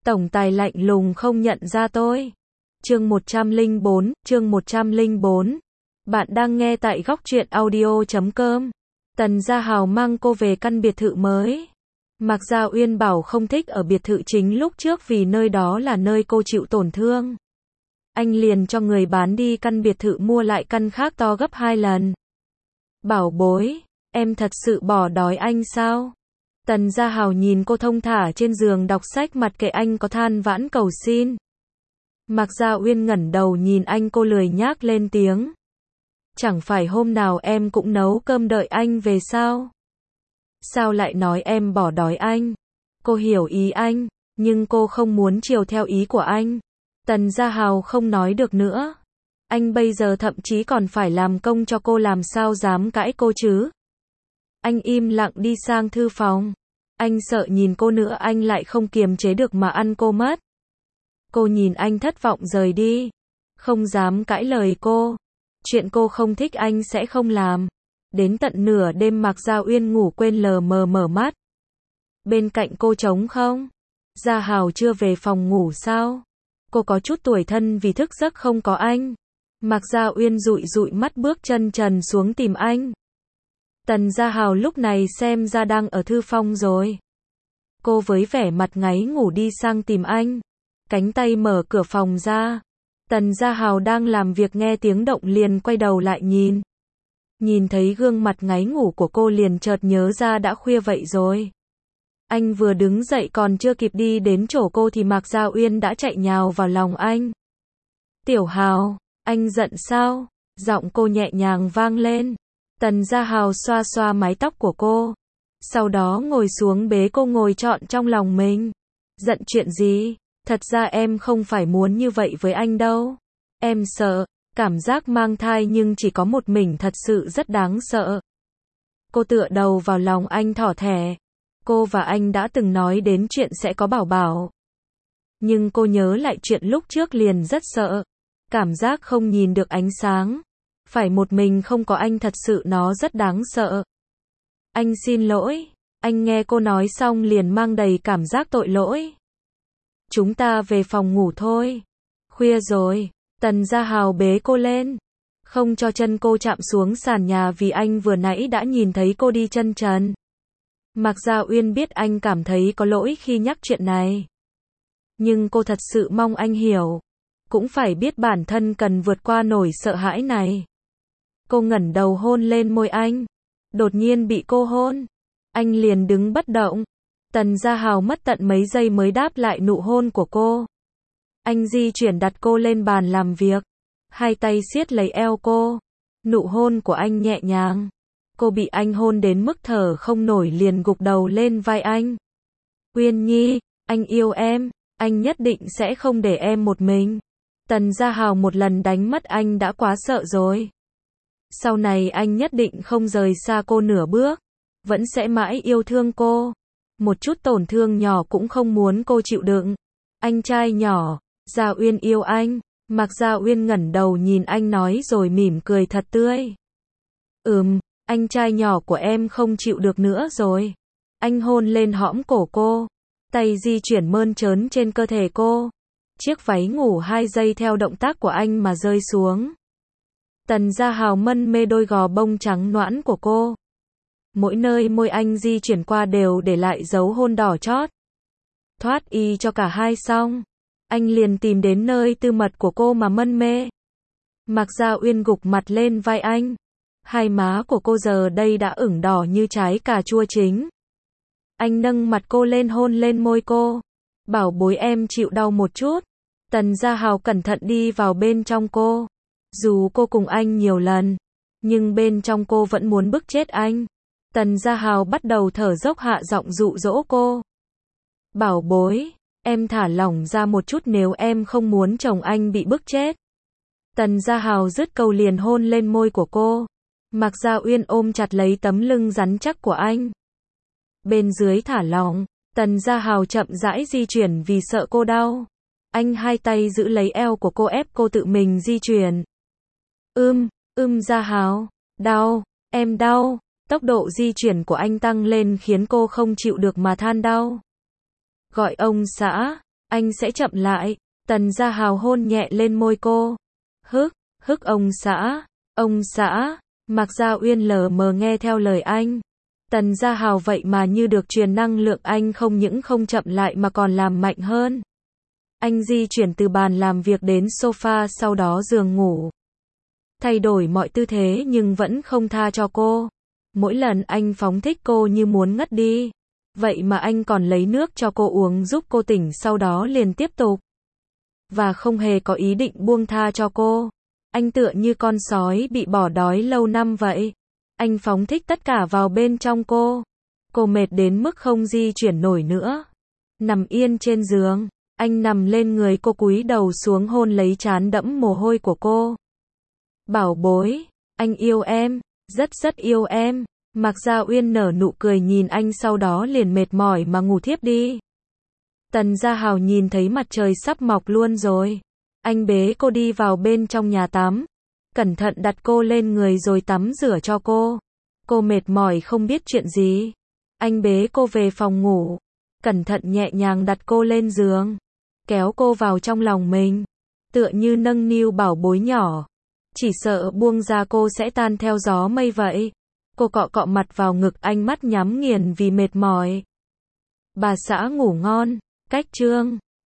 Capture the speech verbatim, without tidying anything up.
Tổng tài lạnh lùng không nhận ra tôi. Chương một trăm lẻ bốn, chương một trăm lẻ bốn. Bạn đang nghe tại góc truyện audio chấm com. Tần Gia Hào mang cô về căn biệt thự mới. Mạc Gia Uyên bảo không thích ở biệt thự chính lúc trước vì nơi đó là nơi cô chịu tổn thương. Anh liền cho người bán đi căn biệt thự mua lại căn khác to gấp hai lần. Bảo bối, em thật sự bỏ đói anh sao? Tần Gia Hào nhìn cô thong thả trên giường đọc sách mặt kệ anh có than vãn cầu xin. Mạc Gia Uyên ngẩng đầu nhìn anh, cô lười nhác lên tiếng. Chẳng phải hôm nào em cũng nấu cơm đợi anh về sao? Sao lại nói em bỏ đói anh? Cô hiểu ý anh, nhưng cô không muốn chiều theo ý của anh. Tần Gia Hào không nói được nữa. Anh bây giờ thậm chí còn phải làm công cho cô, làm sao dám cãi cô chứ? Anh im lặng đi sang thư phòng. Anh sợ nhìn cô nữa anh lại không kiềm chế được mà ăn cô mất. Cô nhìn anh thất vọng rời đi. Không dám cãi lời cô. Chuyện cô không thích anh sẽ không làm. Đến tận nửa đêm Mạc Gia Uyên ngủ quên lờ mờ mở mắt. Bên cạnh cô trống không? Gia Hào chưa về phòng ngủ sao? Cô có chút tủi thân vì thức giấc không có anh. Mạc Gia Uyên dụi dụi mắt bước chân trần xuống tìm anh. Tần Gia Hào lúc này xem ra đang ở thư phòng rồi. Cô với vẻ mặt ngáy ngủ đi sang tìm anh. Cánh tay mở cửa phòng ra. Tần Gia Hào đang làm việc nghe tiếng động liền quay đầu lại nhìn. Nhìn thấy gương mặt ngáy ngủ của cô liền chợt nhớ ra đã khuya vậy rồi. Anh vừa đứng dậy còn chưa kịp đi đến chỗ cô thì Mạc Gia Uyên đã chạy nhào vào lòng anh. Tiểu Hào, anh giận sao? Giọng cô nhẹ nhàng vang lên. Tần Gia Hào xoa xoa mái tóc của cô. Sau đó ngồi xuống bế cô ngồi trọn trong lòng mình. Giận chuyện gì? Thật ra em không phải muốn như vậy với anh đâu. Em sợ, cảm giác mang thai nhưng chỉ có một mình thật sự rất đáng sợ. Cô tựa đầu vào lòng anh thỏ thẻ. Cô và anh đã từng nói đến chuyện sẽ có bảo bảo. Nhưng cô nhớ lại chuyện lúc trước liền rất sợ. Cảm giác không nhìn được ánh sáng. Phải một mình không có anh thật sự nó rất đáng sợ. Anh xin lỗi. Anh nghe cô nói xong liền mang đầy cảm giác tội lỗi. Chúng ta về phòng ngủ thôi. Khuya rồi. Tần Gia Hào bế cô lên. Không cho chân cô chạm xuống sàn nhà vì anh vừa nãy đã nhìn thấy cô đi chân trần. Mạc Gia Uyên biết anh cảm thấy có lỗi khi nhắc chuyện này. Nhưng cô thật sự mong anh hiểu. Cũng phải biết bản thân cần vượt qua nỗi sợ hãi này. Cô ngẩng đầu hôn lên môi anh. Đột nhiên bị cô hôn. Anh liền đứng bất động. Tần Gia Hào mất tận mấy giây mới đáp lại nụ hôn của cô. Anh di chuyển đặt cô lên bàn làm việc. Hai tay siết lấy eo cô. Nụ hôn của anh nhẹ nhàng. Cô bị anh hôn đến mức thở không nổi liền gục đầu lên vai anh. Uyên Nhi, anh yêu em. Anh nhất định sẽ không để em một mình. Tần Gia Hào một lần đánh mất anh đã quá sợ rồi. Sau này anh nhất định không rời xa cô nửa bước. Vẫn sẽ mãi yêu thương cô. Một chút tổn thương nhỏ cũng không muốn cô chịu đựng. Anh trai nhỏ, Gia Uyên yêu anh. Mạc Gia Uyên ngẩng đầu nhìn anh nói rồi mỉm cười thật tươi. Ừm, anh trai nhỏ của em không chịu được nữa rồi. Anh hôn lên hõm cổ cô. Tay di chuyển mơn trớn trên cơ thể cô. Chiếc váy ngủ hai giây theo động tác của anh mà rơi xuống. Tần Gia Hào mân mê đôi gò bông trắng nõn của cô. Mỗi nơi môi anh di chuyển qua đều để lại dấu hôn đỏ chót. Thoát y cho cả hai xong. Anh liền tìm đến nơi tư mật của cô mà mân mê. Mạc Gia Uyên gục mặt lên vai anh. Hai má của cô giờ đây đã ửng đỏ như trái cà chua chín. Anh nâng mặt cô lên hôn lên môi cô. Bảo bối em chịu đau một chút. Tần Gia Hào cẩn thận đi vào bên trong cô. Dù cô cùng anh nhiều lần, nhưng bên trong cô vẫn muốn bức chết anh. Tần Gia Hào bắt đầu thở dốc hạ giọng dụ dỗ cô. Bảo bối, em thả lỏng ra một chút nếu em không muốn chồng anh bị bức chết. Tần Gia Hào dứt câu liền hôn lên môi của cô. Mạc Gia Uyên ôm chặt lấy tấm lưng rắn chắc của anh. Bên dưới thả lỏng, Tần Gia Hào chậm rãi di chuyển vì sợ cô đau. Anh hai tay giữ lấy eo của cô ép cô tự mình di chuyển. Ưm, ưm Gia Hào, đau, em đau. Tốc độ di chuyển của anh tăng lên khiến cô không chịu được mà than đau. Gọi ông xã, Anh sẽ chậm lại. Tần Gia Hào hôn nhẹ lên môi cô. Hức, hức ông xã, ông xã. Mạc Gia Uyên lờ mờ nghe theo lời anh. Tần Gia Hào vậy mà như được truyền năng lượng, anh không những không chậm lại mà còn làm mạnh hơn. Anh di chuyển từ bàn làm việc đến sofa, sau đó giường ngủ. Thay đổi mọi tư thế nhưng vẫn không tha cho cô. Mỗi lần anh phóng thích cô như muốn ngất đi. Vậy mà anh còn lấy nước cho cô uống giúp cô tỉnh, sau đó liền tiếp tục. Và không hề có ý định buông tha cho cô. Anh tựa như con sói bị bỏ đói lâu năm vậy. Anh phóng thích tất cả vào bên trong cô. Cô mệt đến mức không di chuyển nổi nữa. Nằm yên trên giường. Anh nằm lên người cô, cúi đầu xuống hôn lấy trán đẫm mồ hôi của cô. Bảo bối, anh yêu em, rất rất yêu em. Mạc Gia Uyên nở nụ cười nhìn anh, sau đó liền mệt mỏi mà ngủ thiếp đi. Tần Gia Hào nhìn thấy mặt trời sắp mọc luôn rồi. Anh bế cô đi vào bên trong nhà tắm. Cẩn thận đặt cô lên người rồi tắm rửa cho cô. Cô mệt mỏi không biết chuyện gì. Anh bế cô về phòng ngủ. Cẩn thận nhẹ nhàng đặt cô lên giường. Kéo cô vào trong lòng mình. Tựa như nâng niu bảo bối nhỏ. Chỉ sợ buông ra cô sẽ tan theo gió mây vậy. Cô cọ cọ mặt vào ngực anh, mắt nhắm nghiền vì mệt mỏi. Bà xã ngủ ngon. Cách chương